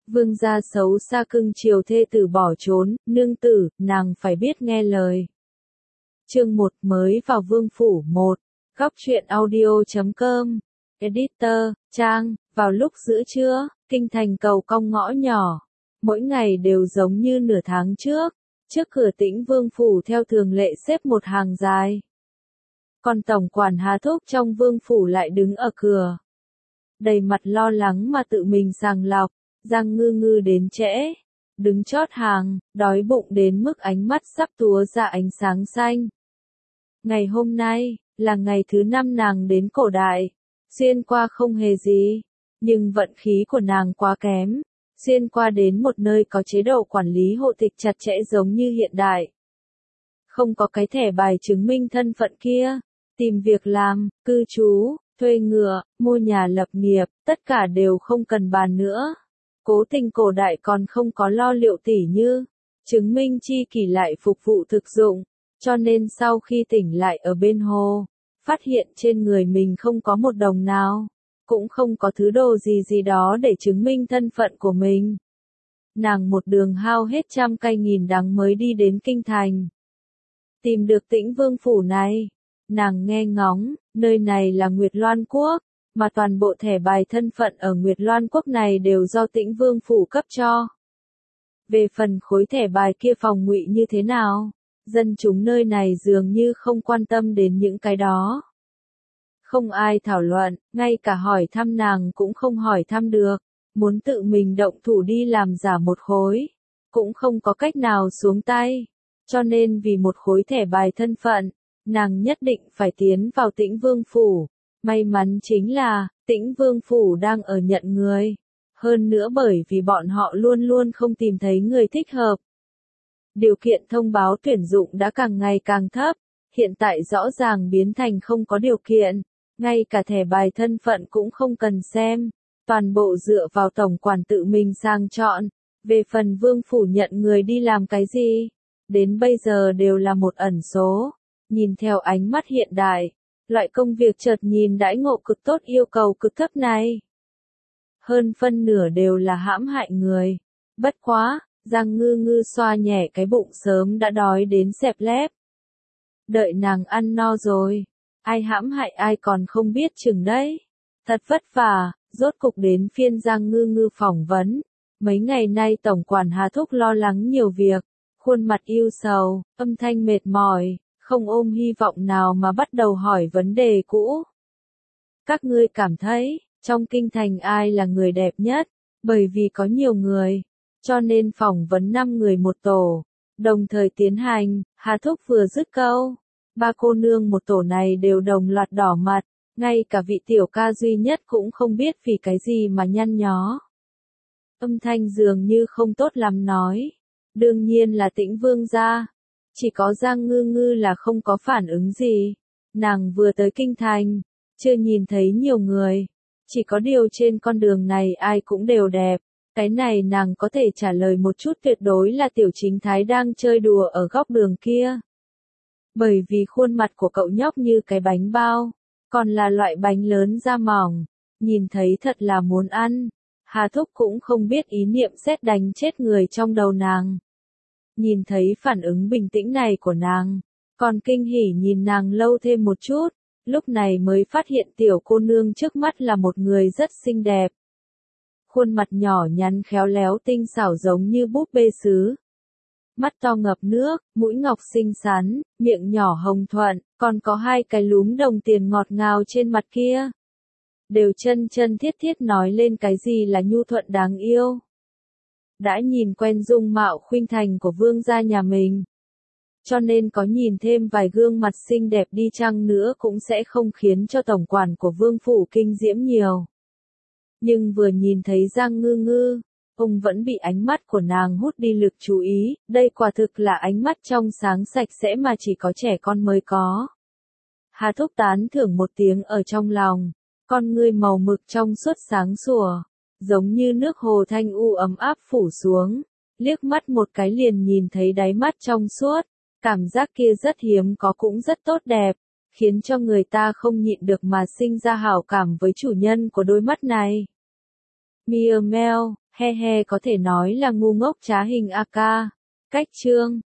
Vương gia xấu xa cưng chiều thê tử bỏ trốn, nương tử, nàng phải biết nghe lời. Chương 1 mới vào vương phủ 1. Góc truyện audio.com. Editor, Trang, vào lúc giữa trưa, kinh thành cầu cong ngõ nhỏ. Mỗi ngày đều giống như nửa tháng trước. Trước cửa Tĩnh Vương phủ theo thường lệ xếp một hàng dài. Còn tổng quản Hà Thúc trong vương phủ lại đứng ở cửa. Đầy mặt lo lắng mà tự mình sàng lọc. Giang Ngư Ngư đến trễ, đứng chót hàng, đói bụng đến mức ánh mắt sắp túa ra ánh sáng xanh. Ngày hôm nay, là ngày thứ 5 nàng đến cổ đại, xuyên qua không hề gì, nhưng vận khí của nàng quá kém, xuyên qua đến một nơi có chế độ quản lý hộ tịch chặt chẽ giống như hiện đại. Không có cái thẻ bài chứng minh thân phận kia, tìm việc làm, cư trú, thuê ngựa, mua nhà lập nghiệp, tất cả đều không cần bàn nữa. Cố Tình cổ đại còn không có lo liệu tỉ như, chứng minh chi kỷ lại phục vụ thực dụng, cho nên sau khi tỉnh lại ở bên hồ, phát hiện trên người mình không có một đồng nào, cũng không có thứ đồ gì đó để chứng minh thân phận của mình. Nàng một đường hao hết trăm cây nghìn đắng mới đi đến kinh thành. Tìm được Tĩnh Vương phủ này, nàng nghe ngóng, nơi này là Nguyệt Loan Quốc. Mà toàn bộ thẻ bài thân phận ở Nguyệt Loan Quốc này đều do Tĩnh Vương phủ cấp cho. Về phần khối thẻ bài kia phòng ngụy như thế nào, dân chúng nơi này dường như không quan tâm đến những cái đó. Không ai thảo luận, ngay cả hỏi thăm nàng cũng không hỏi thăm được, muốn tự mình động thủ đi làm giả một khối, cũng không có cách nào xuống tay, cho nên vì một khối thẻ bài thân phận, nàng nhất định phải tiến vào Tĩnh Vương phủ. May mắn chính là, Tĩnh Vương phủ đang ở nhận người. Hơn nữa bởi vì bọn họ luôn luôn không tìm thấy người thích hợp. Điều kiện thông báo tuyển dụng đã càng ngày càng thấp, hiện tại rõ ràng biến thành không có điều kiện, ngay cả thẻ bài thân phận cũng không cần xem, toàn bộ dựa vào tổng quản tự mình sang chọn. Về phần vương phủ nhận người đi làm cái gì, đến bây giờ đều là một ẩn số, nhìn theo ánh mắt hiện đại. Loại công việc chợt nhìn đãi ngộ cực tốt yêu cầu cực thấp này. Hơn phân nửa đều là hãm hại người. Bất quá, Giang Ngư Ngư xoa nhẹ cái bụng sớm đã đói đến xẹp lép. Đợi nàng ăn no rồi, ai hãm hại ai còn không biết chừng đấy. Thật vất vả, rốt cục đến phiên Giang Ngư Ngư phỏng vấn. Mấy ngày nay tổng quản Hà Thúc lo lắng nhiều việc, khuôn mặt ưu sầu, âm thanh mệt mỏi. Không ôm hy vọng nào mà bắt đầu hỏi vấn đề cũ. Các ngươi cảm thấy, trong kinh thành ai là người đẹp nhất, bởi vì có nhiều người, cho nên phỏng vấn 5 người một tổ, đồng thời tiến hành. Hà Thúc vừa dứt câu, 3 cô nương một tổ này đều đồng loạt đỏ mặt, ngay cả vị tiểu ca duy nhất cũng không biết vì cái gì mà nhăn nhó. Âm thanh dường như không tốt lắm nói, đương nhiên là Tĩnh Vương gia. Chỉ có Giang Ngư Ngư là không có phản ứng gì. Nàng vừa tới kinh thành, chưa nhìn thấy nhiều người. Chỉ có điều trên con đường này ai cũng đều đẹp. Cái này nàng có thể trả lời một chút tuyệt đối là Tiểu Chính Thái đang chơi đùa ở góc đường kia. Bởi vì khuôn mặt của cậu nhóc như cái bánh bao, còn là loại bánh lớn da mỏng. Nhìn thấy thật là muốn ăn. Hà Thúc cũng không biết ý niệm sét đánh chết người trong đầu nàng. Nhìn thấy phản ứng bình tĩnh này của nàng, còn kinh hỉ nhìn nàng lâu thêm một chút, lúc này mới phát hiện tiểu cô nương trước mắt là một người rất xinh đẹp. Khuôn mặt nhỏ nhắn khéo léo tinh xảo giống như búp bê sứ. Mắt to ngập nước, mũi ngọc xinh xắn, miệng nhỏ hồng thuận, còn có 2 cái lúm đồng tiền ngọt ngào trên mặt kia. Đều chân thiết nói lên cái gì là nhu thuận đáng yêu. Đã nhìn quen dung mạo khuynh thành của vương gia nhà mình. Cho nên có nhìn thêm vài gương mặt xinh đẹp đi chăng nữa cũng sẽ không khiến cho tổng quản của vương phủ kinh diễm nhiều. Nhưng vừa nhìn thấy Giang Ngư Ngư, ông vẫn bị ánh mắt của nàng hút đi lực chú ý, đây quả thực là ánh mắt trong sáng sạch sẽ mà chỉ có trẻ con mới có. Hà Thúc tán thưởng một tiếng ở trong lòng, con ngươi màu mực trong suốt sáng sủa. Giống như nước hồ thanh u ấm áp phủ xuống, liếc mắt một cái liền nhìn thấy đáy mắt trong suốt, cảm giác kia rất hiếm có cũng rất tốt đẹp, khiến cho người ta không nhịn được mà sinh ra hảo cảm với chủ nhân của đôi mắt này. Mia Mel, He he có thể nói là ngu ngốc trá hình AK. Cách chương